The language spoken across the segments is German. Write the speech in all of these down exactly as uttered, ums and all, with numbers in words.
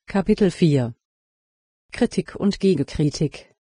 Kapitel vier Kritik und Gegenkritik.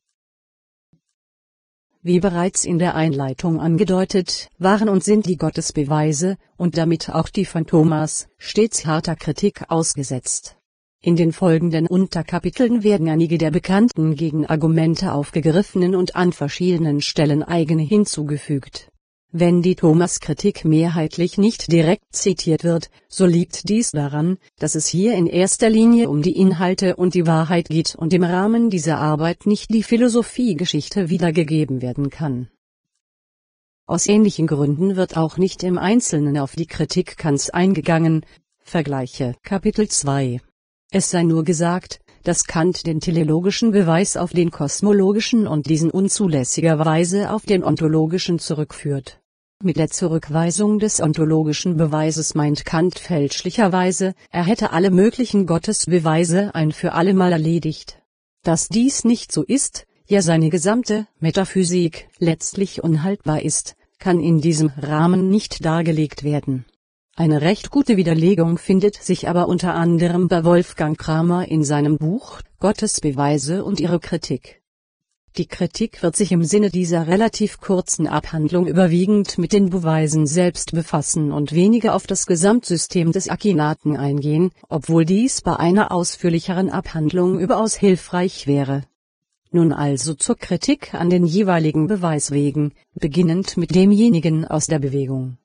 Wie bereits in der Einleitung angedeutet, waren und sind die Gottesbeweise, und damit auch die von Thomas, stets harter Kritik ausgesetzt. In den folgenden Unterkapiteln werden einige der bekannten Gegenargumente aufgegriffen und an verschiedenen Stellen eigene hinzugefügt. Wenn die Thomas-Kritik mehrheitlich nicht direkt zitiert wird, so liegt dies daran, dass es hier in erster Linie um die Inhalte und die Wahrheit geht und im Rahmen dieser Arbeit nicht die Philosophiegeschichte wiedergegeben werden kann. Aus ähnlichen Gründen wird auch nicht im Einzelnen auf die Kritik Kants eingegangen. Vergleiche Kapitel zwei. Es sei nur gesagt, dass Kant den teleologischen Beweis auf den kosmologischen und diesen unzulässigerweise auf den ontologischen zurückführt. Mit der Zurückweisung des ontologischen Beweises meint Kant fälschlicherweise, er hätte alle möglichen Gottesbeweise ein für allemal erledigt. Dass dies nicht so ist, ja seine gesamte Metaphysik letztlich unhaltbar ist, kann in diesem Rahmen nicht dargelegt werden. Eine recht gute Widerlegung findet sich aber unter anderem bei Wolfgang Kramer in seinem Buch Gottesbeweise und ihre Kritik. Die Kritik wird sich im Sinne dieser relativ kurzen Abhandlung überwiegend mit den Beweisen selbst befassen und weniger auf das Gesamtsystem des Akinaten eingehen, obwohl dies bei einer ausführlicheren Abhandlung überaus hilfreich wäre. Nun also zur Kritik an den jeweiligen Beweiswegen, beginnend mit demjenigen aus der Bewegung.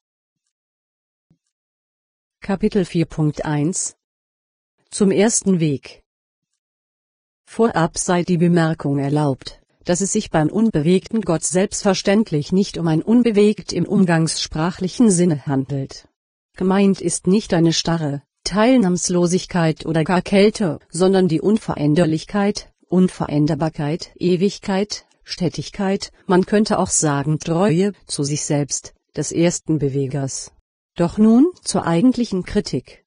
Kapitel vier Punkt eins Zum ersten Weg. Vorab sei die Bemerkung erlaubt, dass es sich beim unbewegten Gott selbstverständlich nicht um ein Unbewegt im umgangssprachlichen Sinne handelt. Gemeint ist nicht eine starre Teilnahmslosigkeit oder gar Kälte, sondern die Unveränderlichkeit, Unveränderbarkeit, Ewigkeit, Stetigkeit, man könnte auch sagen Treue zu sich selbst, des ersten Bewegers. Doch nun zur eigentlichen Kritik.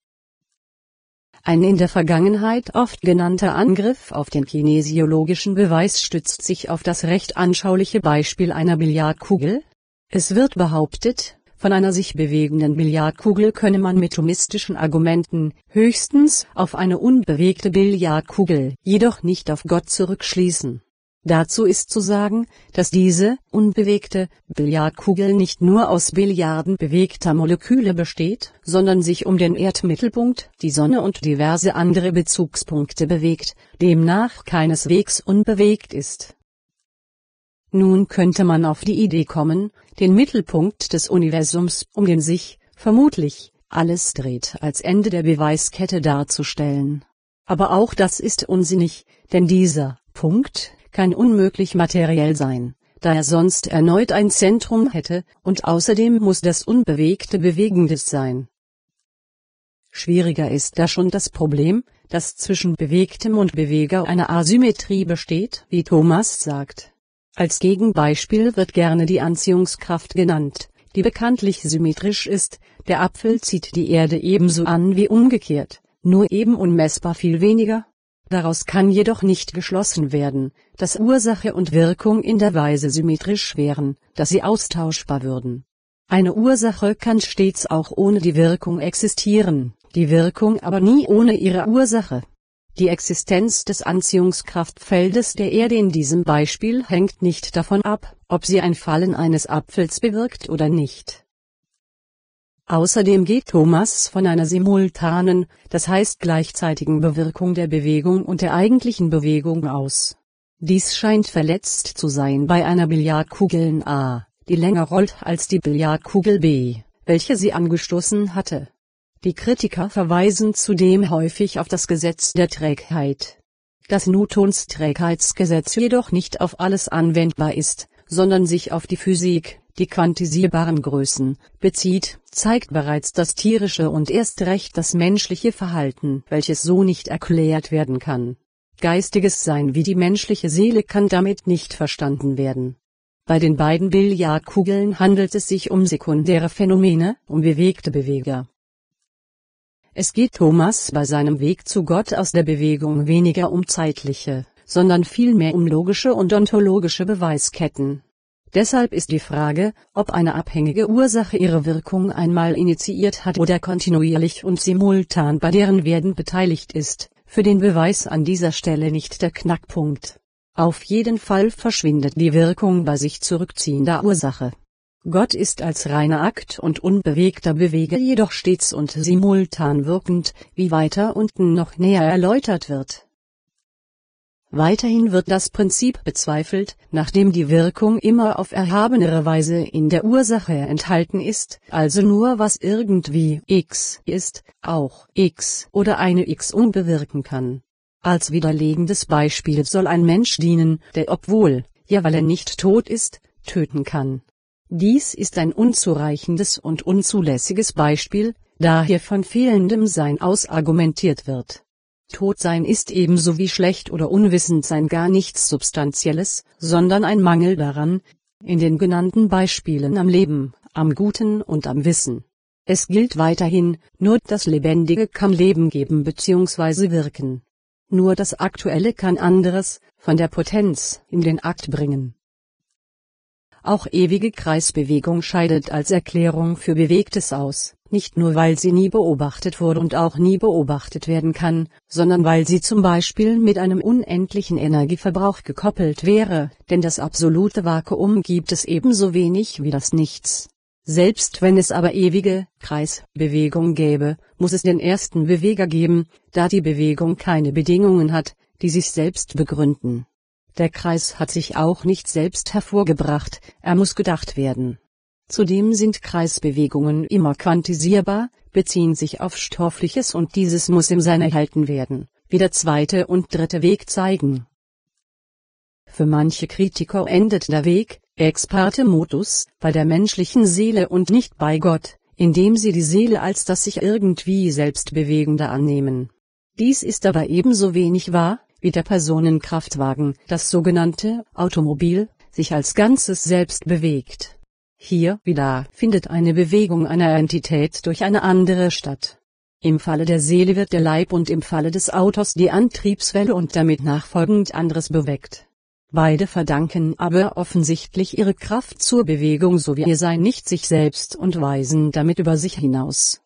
Ein in der Vergangenheit oft genannter Angriff auf den kinesiologischen Beweis stützt sich auf das recht anschauliche Beispiel einer Billardkugel. Es wird behauptet, von einer sich bewegenden Billardkugel könne man mit thomistischen Argumenten höchstens auf eine unbewegte Billardkugel, jedoch nicht auf Gott zurückschließen. Dazu ist zu sagen, dass diese unbewegte Billardkugel nicht nur aus Billiarden bewegter Moleküle besteht, sondern sich um den Erdmittelpunkt, die Sonne und diverse andere Bezugspunkte bewegt, demnach keineswegs unbewegt ist. Nun könnte man auf die Idee kommen, den Mittelpunkt des Universums, um den sich, vermutlich, alles dreht, als Ende der Beweiskette darzustellen. Aber auch das ist unsinnig, denn dieser Punkt kann unmöglich materiell sein, da er sonst erneut ein Zentrum hätte, und außerdem muss das Unbewegte Bewegendes sein. Schwieriger ist da schon das Problem, dass zwischen Bewegtem und Beweger eine Asymmetrie besteht, wie Thomas sagt. Als Gegenbeispiel wird gerne die Anziehungskraft genannt, die bekanntlich symmetrisch ist, der Apfel zieht die Erde ebenso an wie umgekehrt, nur eben unmessbar viel weniger. Daraus kann jedoch nicht geschlossen werden, dass Ursache und Wirkung in der Weise symmetrisch wären, dass sie austauschbar würden. Eine Ursache kann stets auch ohne die Wirkung existieren, die Wirkung aber nie ohne ihre Ursache. Die Existenz des Anziehungskraftfeldes der Erde in diesem Beispiel hängt nicht davon ab, ob sie ein Fallen eines Apfels bewirkt oder nicht. Außerdem geht Thomas von einer simultanen, das heißt gleichzeitigen Bewirkung der Bewegung und der eigentlichen Bewegung aus. Dies scheint verletzt zu sein bei einer Billardkugel A, die länger rollt als die Billardkugel B, welche sie angestoßen hatte. Die Kritiker verweisen zudem häufig auf das Gesetz der Trägheit. Das Newtons Trägheitsgesetz jedoch nicht auf alles anwendbar ist, sondern sich auf die Physik, die quantisierbaren Größen, bezieht, zeigt bereits das tierische und erst recht das menschliche Verhalten, welches so nicht erklärt werden kann. Geistiges Sein wie die menschliche Seele kann damit nicht verstanden werden. Bei den beiden Billardkugeln handelt es sich um sekundäre Phänomene, um bewegte Beweger. Es geht Thomas bei seinem Weg zu Gott aus der Bewegung weniger um zeitliche, sondern vielmehr um logische und ontologische Beweisketten. Deshalb ist die Frage, ob eine abhängige Ursache ihre Wirkung einmal initiiert hat oder kontinuierlich und simultan bei deren Werden beteiligt ist, für den Beweis an dieser Stelle nicht der Knackpunkt. Auf jeden Fall verschwindet die Wirkung bei sich zurückziehender Ursache. Gott ist als reiner Akt und unbewegter Beweger jedoch stets und simultan wirkend, wie weiter unten noch näher erläutert wird. Weiterhin wird das Prinzip bezweifelt, nachdem die Wirkung immer auf erhabenere Weise in der Ursache enthalten ist, also nur was irgendwie x ist, auch x oder eine x unbewirken kann. Als widerlegendes Beispiel soll ein Mensch dienen, der obwohl, ja weil er nicht tot ist, töten kann. Dies ist ein unzureichendes und unzulässiges Beispiel, da hier von fehlendem Sein aus argumentiert wird. Totsein ist ebenso wie schlecht oder unwissend sein gar nichts Substanzielles, sondern ein Mangel daran, in den genannten Beispielen am Leben, am Guten und am Wissen. Es gilt weiterhin, nur das Lebendige kann Leben geben bzw. wirken. Nur das Aktuelle kann anderes, von der Potenz, in den Akt bringen. Auch ewige Kreisbewegung scheidet als Erklärung für Bewegtes aus, nicht nur weil sie nie beobachtet wurde und auch nie beobachtet werden kann, sondern weil sie zum Beispiel mit einem unendlichen Energieverbrauch gekoppelt wäre, denn das absolute Vakuum gibt es ebenso wenig wie das Nichts. Selbst wenn es aber ewige Kreisbewegung gäbe, muss es den ersten Beweger geben, da die Bewegung keine Bedingungen hat, die sich selbst begründen. Der Kreis hat sich auch nicht selbst hervorgebracht, er muss gedacht werden. Zudem sind Kreisbewegungen immer quantisierbar, beziehen sich auf Stoffliches und dieses muss im Sein erhalten werden, wie der zweite und dritte Weg zeigen. Für manche Kritiker endet der Weg, ex parte motus, bei der menschlichen Seele und nicht bei Gott, indem sie die Seele als das sich irgendwie selbst Bewegende annehmen. Dies ist aber ebenso wenig wahr, wie der Personenkraftwagen, das sogenannte Automobil, sich als Ganzes selbst bewegt. Hier wie da findet eine Bewegung einer Entität durch eine andere statt. Im Falle der Seele wird der Leib und im Falle des Autos die Antriebswelle und damit nachfolgend anderes bewegt. Beide verdanken aber offensichtlich ihre Kraft zur Bewegung sowie ihr Sein nicht sich selbst und weisen damit über sich hinaus.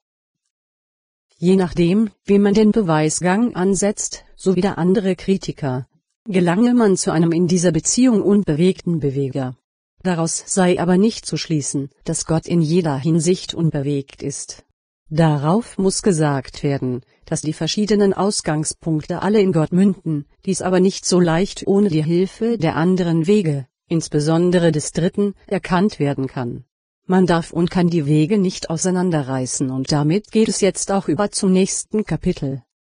Je nachdem, wie man den Beweisgang ansetzt, so wie der andere Kritiker, gelange man zu einem in dieser Beziehung unbewegten Beweger. Daraus sei aber nicht zu schließen, dass Gott in jeder Hinsicht unbewegt ist. Darauf muss gesagt werden, dass die verschiedenen Ausgangspunkte alle in Gott münden, dies aber nicht so leicht ohne die Hilfe der anderen Wege, insbesondere des dritten, erkannt werden kann. Man darf und kann die Wege nicht auseinanderreißen und damit geht es jetzt auch über zum nächsten Kapitel.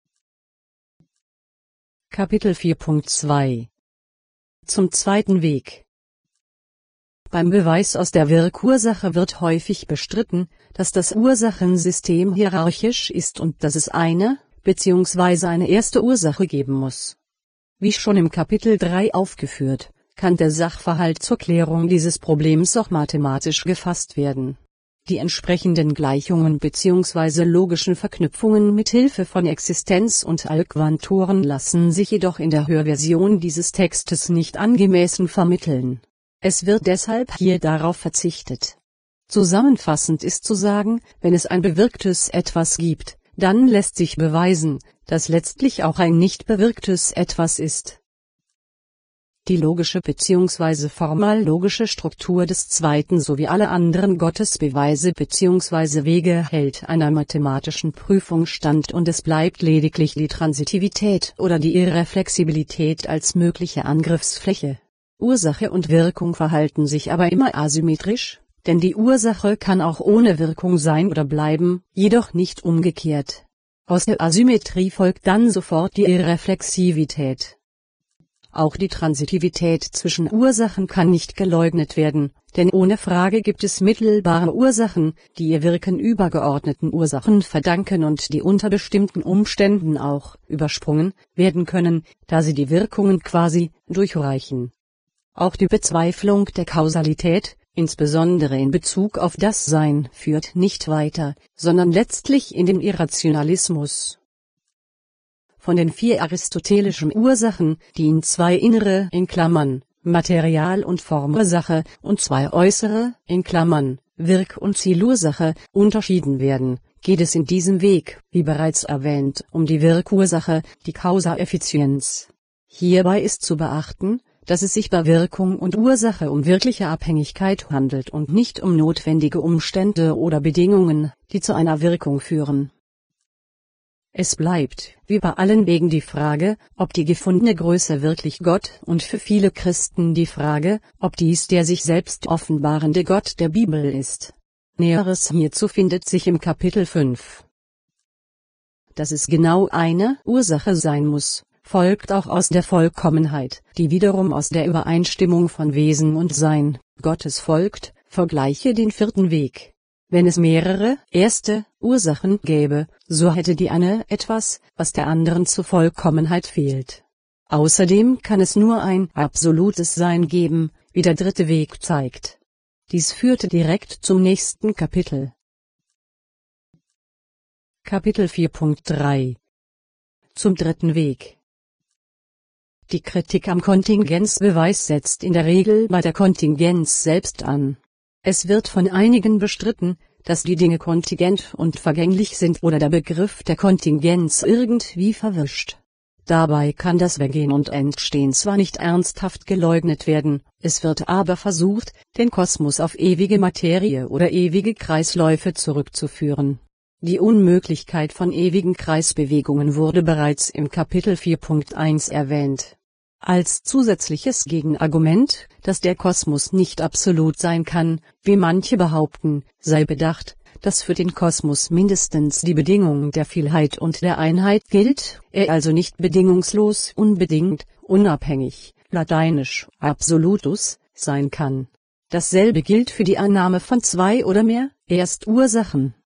Kapitel vier Punkt zwei Zum zweiten Weg. Beim Beweis aus der Wirkursache wird häufig bestritten, dass das Ursachensystem hierarchisch ist und dass es eine, bzw. eine erste Ursache geben muss. Wie schon im Kapitel drei aufgeführt, kann der Sachverhalt zur Klärung dieses Problems auch mathematisch gefasst werden. Die entsprechenden Gleichungen bzw. logischen Verknüpfungen mit Hilfe von Existenz- und Allquantoren lassen sich jedoch in der Hörversion dieses Textes nicht angemessen vermitteln. Es wird deshalb hier darauf verzichtet. Zusammenfassend ist zu sagen, wenn es ein bewirktes Etwas gibt, dann lässt sich beweisen, dass letztlich auch ein nicht bewirktes Etwas ist. Die logische bzw. formal-logische Struktur des zweiten sowie alle anderen Gottesbeweise bzw. Wege hält einer mathematischen Prüfung stand und es bleibt lediglich die Transitivität oder die Irreflexibilität als mögliche Angriffsfläche. Ursache und Wirkung verhalten sich aber immer asymmetrisch, denn die Ursache kann auch ohne Wirkung sein oder bleiben, jedoch nicht umgekehrt. Aus der Asymmetrie folgt dann sofort die Irreflexivität. Auch die Transitivität zwischen Ursachen kann nicht geleugnet werden, denn ohne Frage gibt es mittelbare Ursachen, die ihr Wirken übergeordneten Ursachen verdanken und die unter bestimmten Umständen auch übersprungen werden können, da sie die Wirkungen quasi durchreichen. Auch die Bezweiflung der Kausalität, insbesondere in Bezug auf das Sein, führt nicht weiter, sondern letztlich in den Irrationalismus. Von den vier aristotelischen Ursachen, die in zwei innere in Klammern, Material- und Formursache, und zwei äußere in Klammern, Wirk- und Zielursache, unterschieden werden, geht es in diesem Weg, wie bereits erwähnt, um die Wirkursache, die Causa-Effizienz. Hierbei ist zu beachten, dass es sich bei Wirkung und Ursache um wirkliche Abhängigkeit handelt und nicht um notwendige Umstände oder Bedingungen, die zu einer Wirkung führen. Es bleibt, wie bei allen Wegen, die Frage, ob die gefundene Größe wirklich Gott und für viele Christen die Frage, ob dies der sich selbst offenbarende Gott der Bibel ist. Näheres hierzu findet sich im Kapitel fünf. Dass es genau eine Ursache sein muss, folgt auch aus der Vollkommenheit, die wiederum aus der Übereinstimmung von Wesen und Sein Gottes folgt, vergleiche den vierten Weg. Wenn es mehrere erste Ursachen gäbe, so hätte die eine etwas, was der anderen zur Vollkommenheit fehlt. Außerdem kann es nur ein absolutes Sein geben, wie der dritte Weg zeigt. Dies führte direkt zum nächsten Kapitel. Kapitel vier Punkt drei. Zum dritten Weg. Die Kritik am Kontingenzbeweis setzt in der Regel bei der Kontingenz selbst an. Es wird von einigen bestritten, dass die Dinge kontingent und vergänglich sind oder der Begriff der Kontingenz irgendwie verwischt. Dabei kann das Vergehen und Entstehen zwar nicht ernsthaft geleugnet werden, es wird aber versucht, den Kosmos auf ewige Materie oder ewige Kreisläufe zurückzuführen. Die Unmöglichkeit von ewigen Kreisbewegungen wurde bereits im Kapitel vier Punkt eins erwähnt. Als zusätzliches Gegenargument, dass der Kosmos nicht absolut sein kann, wie manche behaupten, sei bedacht, dass für den Kosmos mindestens die Bedingung der Vielheit und der Einheit gilt, er also nicht bedingungslos, unbedingt, unabhängig, lateinisch absolutus, sein kann. Dasselbe gilt für die Annahme von zwei oder mehr Erstursachen.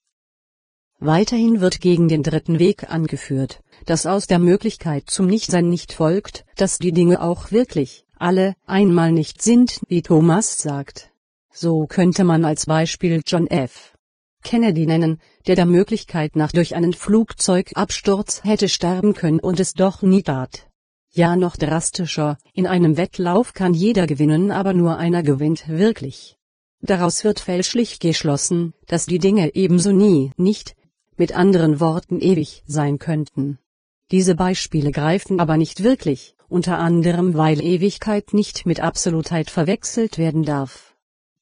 Weiterhin wird gegen den dritten Weg angeführt, dass aus der Möglichkeit zum Nichtsein nicht folgt, dass die Dinge auch wirklich, alle, einmal nicht sind, wie Thomas sagt. So könnte man als Beispiel John F. Kennedy nennen, der der Möglichkeit nach durch einen Flugzeugabsturz hätte sterben können und es doch nie tat. Ja, noch drastischer, in einem Wettlauf kann jeder gewinnen, aber nur einer gewinnt wirklich. Daraus wird fälschlich geschlossen, dass die Dinge ebenso nie, nicht, mit anderen Worten ewig sein könnten. Diese Beispiele greifen aber nicht wirklich, unter anderem weil Ewigkeit nicht mit Absolutheit verwechselt werden darf.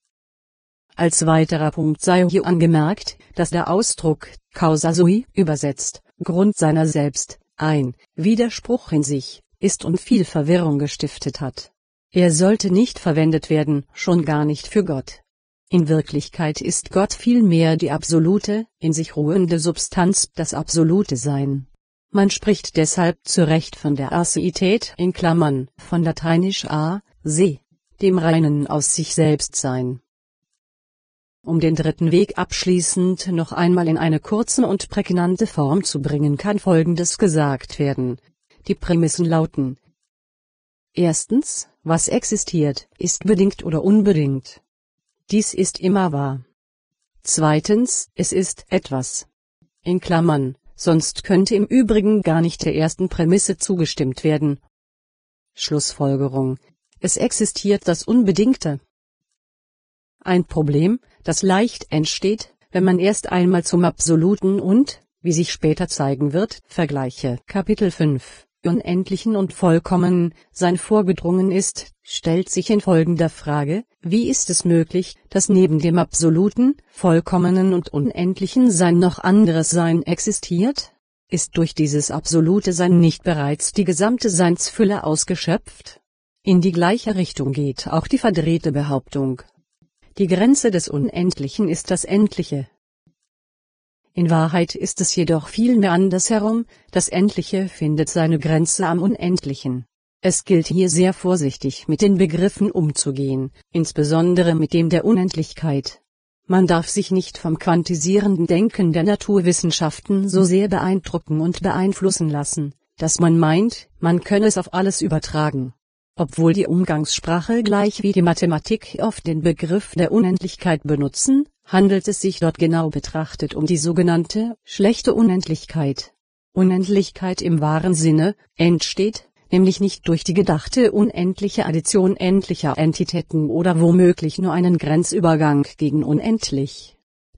Als weiterer Punkt sei hier angemerkt, dass der Ausdruck causa sui, übersetzt, Grund seiner selbst, ein Widerspruch in sich ist und viel Verwirrung gestiftet hat. Er sollte nicht verwendet werden, schon gar nicht für Gott. In Wirklichkeit ist Gott vielmehr die absolute, in sich ruhende Substanz, das absolute Sein. Man spricht deshalb zu Recht von der Aseität in Klammern, von lateinisch a, se, dem reinen aus sich selbst Sein. Um den dritten Weg abschließend noch einmal in eine kurze und prägnante Form zu bringen, kann Folgendes gesagt werden. Die Prämissen lauten: Erstens, was existiert, ist bedingt oder unbedingt. Dies ist immer wahr. Zweitens, es ist etwas. In Klammern, sonst könnte im Übrigen gar nicht der ersten Prämisse zugestimmt werden. Schlussfolgerung: Es existiert das Unbedingte. Ein Problem, das leicht entsteht, wenn man erst einmal zum Absoluten und, wie sich später zeigen wird, Vergleiche Kapitel fünf, Unendlichen und Vollkommenen, Sein vorgedrungen ist, stellt sich in folgender Frage: Wie ist es möglich, dass neben dem absoluten, vollkommenen und unendlichen Sein noch anderes Sein existiert? Ist durch dieses absolute Sein nicht bereits die gesamte Seinsfülle ausgeschöpft? In die gleiche Richtung geht auch die verdrehte Behauptung: Die Grenze des Unendlichen ist das Endliche. In Wahrheit ist es jedoch vielmehr andersherum, das Endliche findet seine Grenze am Unendlichen. Es gilt hier sehr vorsichtig mit den Begriffen umzugehen, insbesondere mit dem der Unendlichkeit. Man darf sich nicht vom quantisierenden Denken der Naturwissenschaften so sehr beeindrucken und beeinflussen lassen, dass man meint, man könne es auf alles übertragen. Obwohl die Umgangssprache gleich wie die Mathematik oft den Begriff der Unendlichkeit benutzen, handelt es sich dort genau betrachtet um die sogenannte schlechte Unendlichkeit. Unendlichkeit im wahren Sinne entsteht nämlich nicht durch die gedachte unendliche Addition endlicher Entitäten oder womöglich nur einen Grenzübergang gegen unendlich.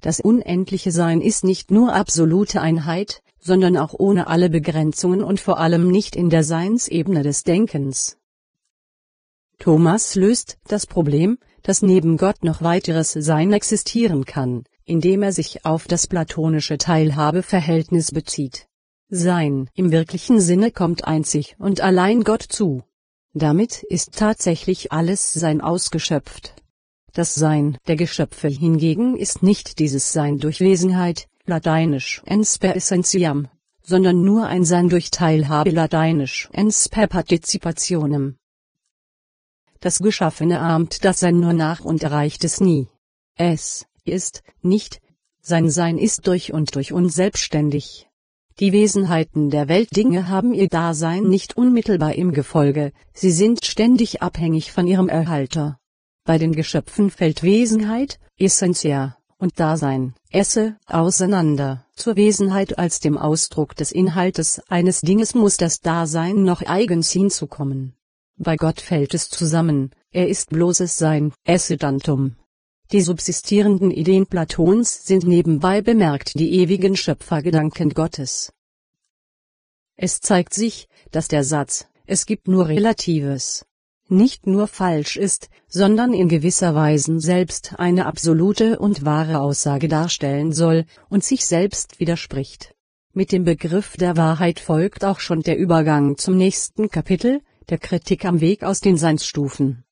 Das unendliche Sein ist nicht nur absolute Einheit, sondern auch ohne alle Begrenzungen und vor allem nicht in der Seinsebene des Denkens. Thomas löst das Problem, dass neben Gott noch weiteres Sein existieren kann, indem er sich auf das platonische Teilhabeverhältnis bezieht. Sein im wirklichen Sinne kommt einzig und allein Gott zu. Damit ist tatsächlich alles Sein ausgeschöpft. Das Sein der Geschöpfe hingegen ist nicht dieses Sein durch Wesenheit, lateinisch ens per essentiam, sondern nur ein Sein durch Teilhabe, lateinisch ens per participationem. Das Geschaffene ahmt das Sein nur nach und erreicht es nie. Es ist nicht, sein Sein ist durch und durch unselbstständig. Die Wesenheiten der Weltdinge haben ihr Dasein nicht unmittelbar im Gefolge, sie sind ständig abhängig von ihrem Erhalter. Bei den Geschöpfen fällt Wesenheit, Essentia, und Dasein, Esse, auseinander. Zur Wesenheit als dem Ausdruck des Inhaltes eines Dinges muss das Dasein noch eigens hinzukommen. Bei Gott fällt es zusammen, er ist bloßes Sein, esse tantum. Die subsistierenden Ideen Platons sind nebenbei bemerkt die ewigen Schöpfergedanken Gottes. Es zeigt sich, dass der Satz, es gibt nur Relatives, nicht nur falsch ist, sondern in gewisser Weise selbst eine absolute und wahre Aussage darstellen soll und sich selbst widerspricht. Mit dem Begriff der Wahrheit folgt auch schon der Übergang zum nächsten Kapitel, der Kritik am Weg aus den Seinsstufen.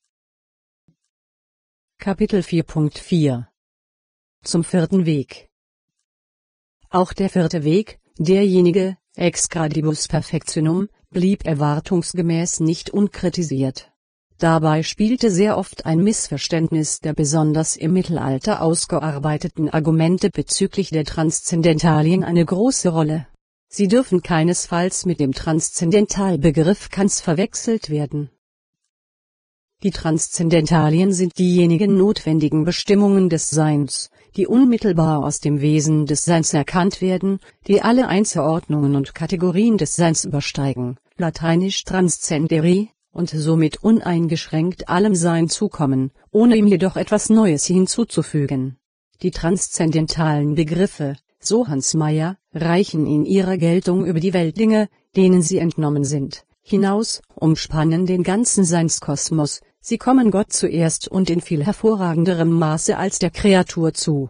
Kapitel vier Punkt vier Zum vierten Weg. Auch der vierte Weg, derjenige, ex gradibus perfectionum, blieb erwartungsgemäß nicht unkritisiert. Dabei spielte sehr oft ein Missverständnis der besonders im Mittelalter ausgearbeiteten Argumente bezüglich der Transzendentalien eine große Rolle. Sie dürfen keinesfalls mit dem Transzendentalbegriff Kants verwechselt werden. Die Transzendentalien sind diejenigen notwendigen Bestimmungen des Seins, die unmittelbar aus dem Wesen des Seins erkannt werden, die alle Einzelordnungen und Kategorien des Seins übersteigen, lateinisch transcendere, und somit uneingeschränkt allem Sein zukommen, ohne ihm jedoch etwas Neues hinzuzufügen. Die transzendentalen Begriffe, so Hans Meyer, reichen in ihrer Geltung über die Weltdinge, denen sie entnommen sind, hinaus, umspannen den ganzen Seinskosmos, sie kommen Gott zuerst und in viel hervorragenderem Maße als der Kreatur zu.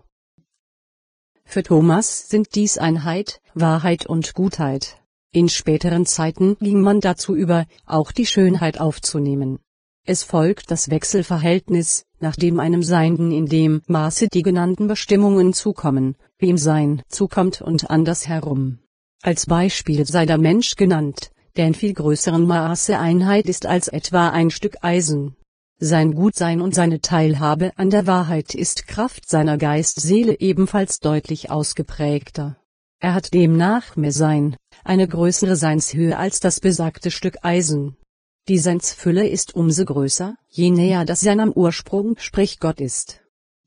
Für Thomas sind dies Einheit, Wahrheit und Gutheit. In späteren Zeiten ging man dazu über, auch die Schönheit aufzunehmen. Es folgt das Wechselverhältnis, nachdem einem Seienden in dem Maße die genannten Bestimmungen zukommen, wie ihm Sein zukommt und andersherum. Als Beispiel sei der Mensch genannt, der in viel größerem Maße Einheit ist als etwa ein Stück Eisen. Sein Gutsein und seine Teilhabe an der Wahrheit ist Kraft seiner Geist-Seele ebenfalls deutlich ausgeprägter. Er hat demnach mehr Sein, eine größere Seinshöhe als das besagte Stück Eisen. Die Seinsfülle ist umso größer, je näher das Sein am Ursprung, sprich Gott ist.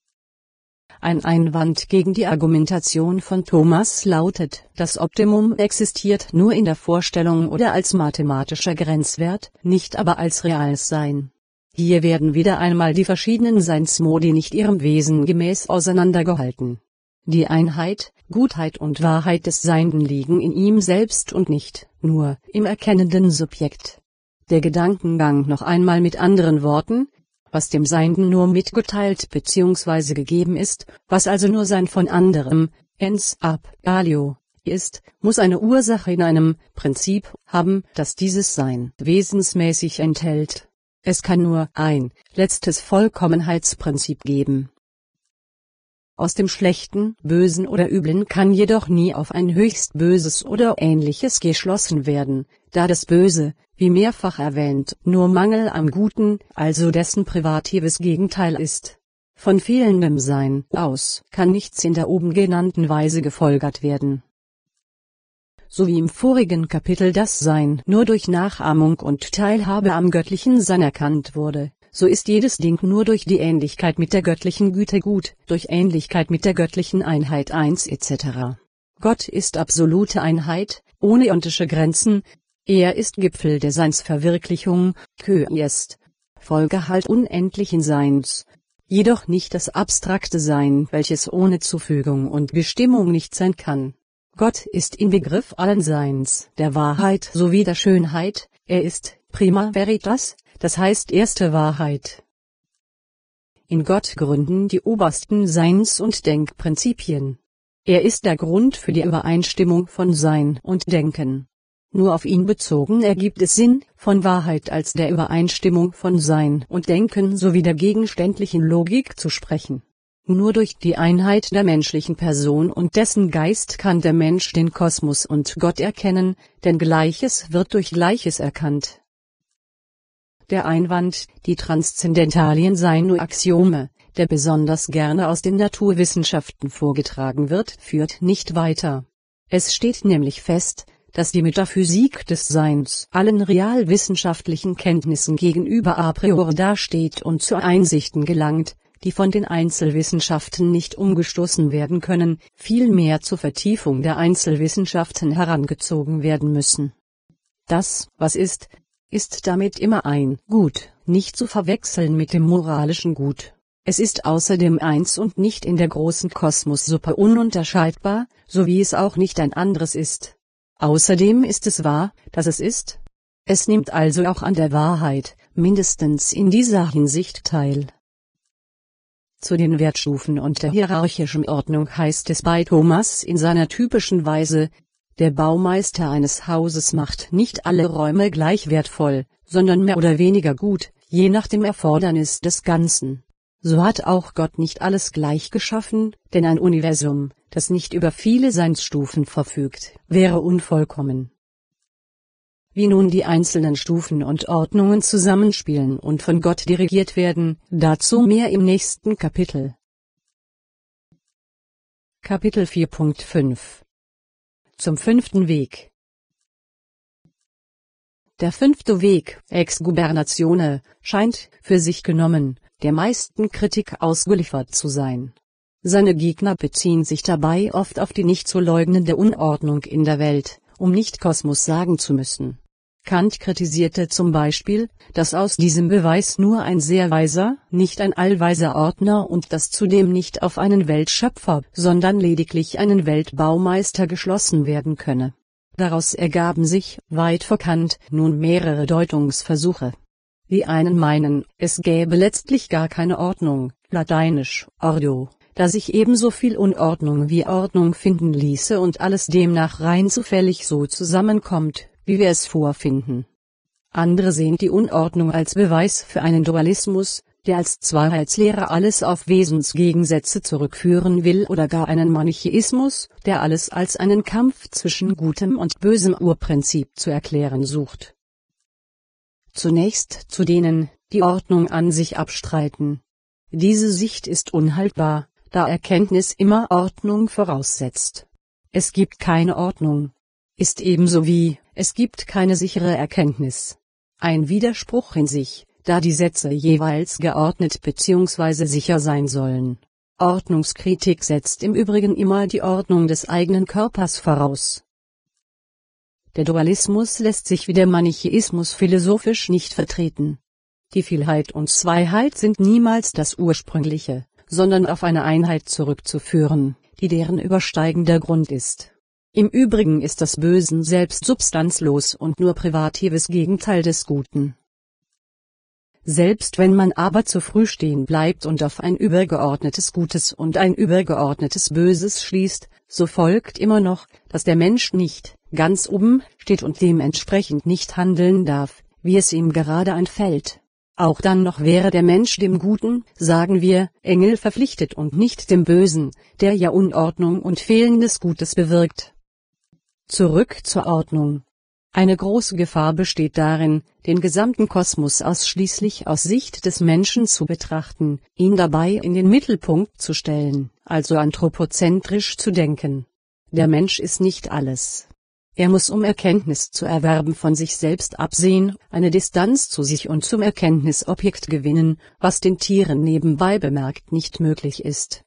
Ein Einwand gegen die Argumentation von Thomas lautet, das Optimum existiert nur in der Vorstellung oder als mathematischer Grenzwert, nicht aber als reales Sein. Hier werden wieder einmal die verschiedenen Seinsmodi nicht ihrem Wesen gemäß auseinandergehalten. Die Einheit, Gutheit und Wahrheit des Seienden liegen in ihm selbst und nicht nur im erkennenden Subjekt. Der Gedankengang noch einmal mit anderen Worten: Was dem Seienden nur mitgeteilt bzw. gegeben ist, was also nur Sein von anderem, ens ab alio, ist, muss eine Ursache in einem Prinzip haben, das dieses Sein wesensmäßig enthält. Es kann nur ein letztes Vollkommenheitsprinzip geben. Aus dem Schlechten, Bösen oder Üblen kann jedoch nie auf ein höchst Böses oder Ähnliches geschlossen werden, da das Böse, wie mehrfach erwähnt, nur Mangel am Guten, also dessen privatives Gegenteil ist. Von fehlendem Sein aus kann nichts in der oben genannten Weise gefolgert werden. So wie im vorigen Kapitel das Sein nur durch Nachahmung und Teilhabe am göttlichen Sein erkannt wurde, so ist jedes Ding nur durch die Ähnlichkeit mit der göttlichen Güte gut, durch Ähnlichkeit mit der göttlichen Einheit eins et cetera. Gott ist absolute Einheit, ohne iontische Grenzen, er ist Gipfel der Seinsverwirklichung, Kö ist Vollgehalt unendlichen Seins. jedoch nicht das abstrakte Sein, welches ohne Zufügung und Bestimmung nicht sein kann. Gott ist Inbegriff allen Seins, der Wahrheit sowie der Schönheit, er ist Prima Veritas, das heißt erste Wahrheit. In Gott gründen die obersten Seins- und Denkprinzipien. Er ist der Grund für die Übereinstimmung von Sein und Denken. Nur auf ihn bezogen ergibt es Sinn, von Wahrheit als der Übereinstimmung von Sein und Denken sowie der gegenständlichen Logik zu sprechen. Nur durch die Einheit der menschlichen Person und dessen Geist kann der Mensch den Kosmos und Gott erkennen, denn Gleiches wird durch Gleiches erkannt. Der Einwand, die Transzendentalien seien nur Axiome, der besonders gerne aus den Naturwissenschaften vorgetragen wird, führt nicht weiter. Es steht nämlich fest, dass die Metaphysik des Seins allen realwissenschaftlichen Kenntnissen gegenüber a priori dasteht und zu Einsichten gelangt, die von den Einzelwissenschaften nicht umgestoßen werden können, vielmehr zur Vertiefung der Einzelwissenschaften herangezogen werden müssen. Das, was ist, ist damit immer ein Gut, nicht zu verwechseln mit dem moralischen Gut. Es ist außerdem eins und nicht in der großen Kosmossuppe ununterscheidbar, so wie es auch nicht ein anderes ist. Außerdem ist es wahr, dass es ist. Es nimmt also auch an der Wahrheit, mindestens in dieser Hinsicht teil. Zu den Wertstufen und der hierarchischen Ordnung heißt es bei Thomas in seiner typischen Weise: Der Baumeister eines Hauses macht nicht alle Räume gleich wertvoll, sondern mehr oder weniger gut, je nach dem Erfordernis des Ganzen. So hat auch Gott nicht alles gleich geschaffen, denn ein Universum, das nicht über viele Seinsstufen verfügt, wäre unvollkommen. Wie nun die einzelnen Stufen und Ordnungen zusammenspielen und von Gott dirigiert werden, dazu mehr im nächsten Kapitel. Kapitel vier Punkt fünf Zum fünften Weg. Der fünfte Weg, ex gubernatione, scheint, für sich genommen, der meisten Kritik ausgeliefert zu sein. Seine Gegner beziehen sich dabei oft auf die nicht zu leugnende Unordnung in der Welt, um nicht Kosmos sagen zu müssen. Kant kritisierte zum Beispiel, dass aus diesem Beweis nur ein sehr weiser, nicht ein allweiser Ordner und dass zudem nicht auf einen Weltschöpfer, sondern lediglich einen Weltbaumeister geschlossen werden könne. Daraus ergaben sich, weit vor Kant, nun mehrere Deutungsversuche. Die einen meinen, es gäbe letztlich gar keine Ordnung, lateinisch ordo, da sich ebenso viel Unordnung wie Ordnung finden ließe und alles demnach rein zufällig so zusammenkommt, wie wir es vorfinden. Andere sehen die Unordnung als Beweis für einen Dualismus, der als Zweiheitslehre alles auf Wesensgegensätze zurückführen will, oder gar einen Manichäismus, der alles als einen Kampf zwischen gutem und bösem Urprinzip zu erklären sucht. Zunächst zu denen, die Ordnung an sich abstreiten. Diese Sicht ist unhaltbar, da Erkenntnis immer Ordnung voraussetzt. Es gibt keine Ordnung. Ist ebenso wie, es gibt keine sichere Erkenntnis. Ein Widerspruch in sich, da die Sätze jeweils geordnet bzw. sicher sein sollen. Ordnungskritik setzt im Übrigen immer die Ordnung des eigenen Körpers voraus. Der Dualismus lässt sich wie der Manichäismus philosophisch nicht vertreten. Die Vielheit und Zweiheit sind niemals das Ursprüngliche, sondern auf eine Einheit zurückzuführen, die deren übersteigender Grund ist. Im Übrigen ist das Bösen selbst substanzlos und nur privatives Gegenteil des Guten. Selbst wenn man aber zu früh stehen bleibt und auf ein übergeordnetes Gutes und ein übergeordnetes Böses schließt, so folgt immer noch, dass der Mensch nicht ganz oben steht und dementsprechend nicht handeln darf, wie es ihm gerade einfällt. Auch dann noch wäre der Mensch dem Guten, sagen wir, Engel verpflichtet und nicht dem Bösen, der ja Unordnung und fehlendes Gutes bewirkt. Zurück zur Ordnung. Eine große Gefahr besteht darin, den gesamten Kosmos ausschließlich aus Sicht des Menschen zu betrachten, ihn dabei in den Mittelpunkt zu stellen, also anthropozentrisch zu denken. Der Mensch ist nicht alles. Er muss, um Erkenntnis zu erwerben, von sich selbst absehen, eine Distanz zu sich und zum Erkenntnisobjekt gewinnen, was den Tieren nebenbei bemerkt nicht möglich ist.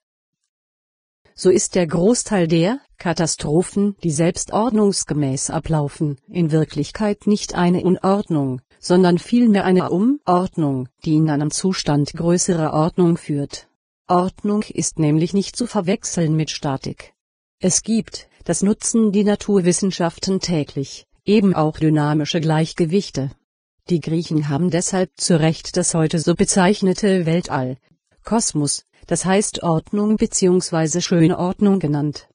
So ist der Großteil der Katastrophen, die selbst ordnungsgemäß ablaufen, in Wirklichkeit nicht eine Unordnung, sondern vielmehr eine Umordnung, die in einen Zustand größerer Ordnung führt. Ordnung ist nämlich nicht zu verwechseln mit Statik. Es gibt, das nutzen die Naturwissenschaften täglich, eben auch dynamische Gleichgewichte. Die Griechen haben deshalb zu Recht das heute so bezeichnete Weltall, Kosmos, das heißt Ordnung bzw. schöne Ordnung genannt.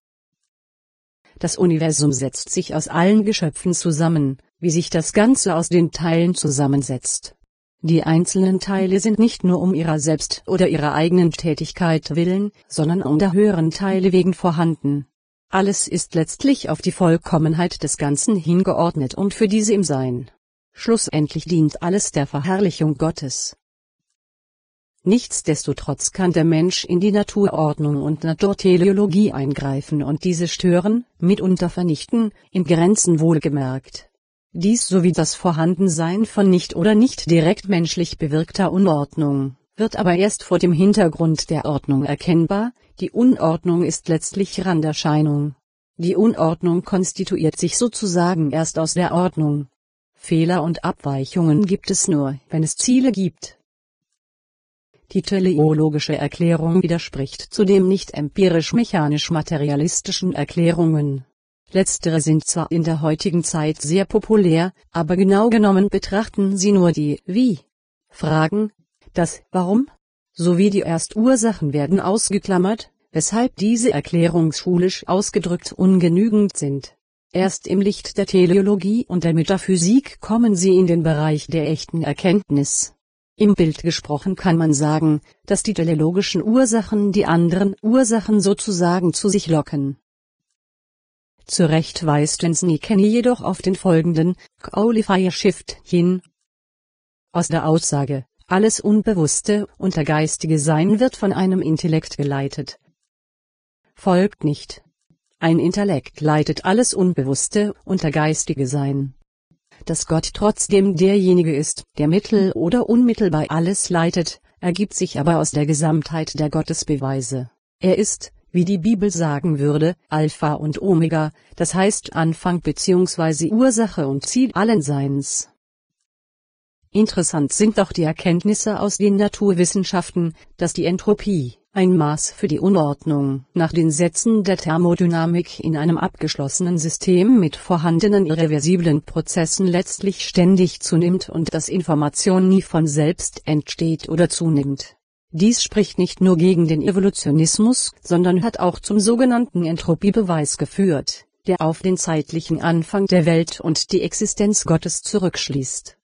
Das Universum setzt sich aus allen Geschöpfen zusammen, wie sich das Ganze aus den Teilen zusammensetzt. Die einzelnen Teile sind nicht nur um ihrer selbst oder ihrer eigenen Tätigkeit willen, sondern um der höheren Teile wegen vorhanden. Alles ist letztlich auf die Vollkommenheit des Ganzen hingeordnet und für diese im Sein. Schlussendlich dient alles der Verherrlichung Gottes. Nichtsdestotrotz kann der Mensch in die Naturordnung und Naturteleologie eingreifen und diese stören, mitunter vernichten, in Grenzen wohlgemerkt. Dies sowie das Vorhandensein von nicht oder nicht direkt menschlich bewirkter Unordnung, wird aber erst vor dem Hintergrund der Ordnung erkennbar. Die Unordnung ist letztlich Randerscheinung. Die Unordnung konstituiert sich sozusagen erst aus der Ordnung. Fehler und Abweichungen gibt es nur, wenn es Ziele gibt. Die teleologische Erklärung widerspricht zudem nicht empirisch-mechanisch-materialistischen Erklärungen. Letztere sind zwar in der heutigen Zeit sehr populär, aber genau genommen betrachten sie nur die Wie-Fragen, das Warum, sowie die Erstursachen werden ausgeklammert, weshalb diese erklärungsschulisch ausgedrückt ungenügend sind. Erst im Licht der Teleologie und der Metaphysik kommen sie in den Bereich der echten Erkenntnis. Im Bild gesprochen kann man sagen, dass die teleologischen Ursachen die anderen Ursachen sozusagen zu sich locken. Zu Recht weist Wensnikenny jedoch auf den folgenden Qualifier Shift hin. Aus der Aussage, alles unbewusste und der geistige Sein wird von einem Intellekt geleitet, folgt nicht: Ein Intellekt leitet alles Unbewusste und der geistige Sein. Dass Gott trotzdem derjenige ist, der mittel- oder unmittelbar alles leitet, ergibt sich aber aus der Gesamtheit der Gottesbeweise. Er ist, wie die Bibel sagen würde, Alpha und Omega, das heißt Anfang bzw. Ursache und Ziel allen Seins. Interessant sind auch die Erkenntnisse aus den Naturwissenschaften, dass die Entropie, ein Maß für die Unordnung, nach den Sätzen der Thermodynamik in einem abgeschlossenen System mit vorhandenen irreversiblen Prozessen letztlich ständig zunimmt und dass Information nie von selbst entsteht oder zunimmt. Dies spricht nicht nur gegen den Evolutionismus, sondern hat auch zum sogenannten Entropiebeweis geführt, der auf den zeitlichen Anfang der Welt und die Existenz Gottes zurückschließt.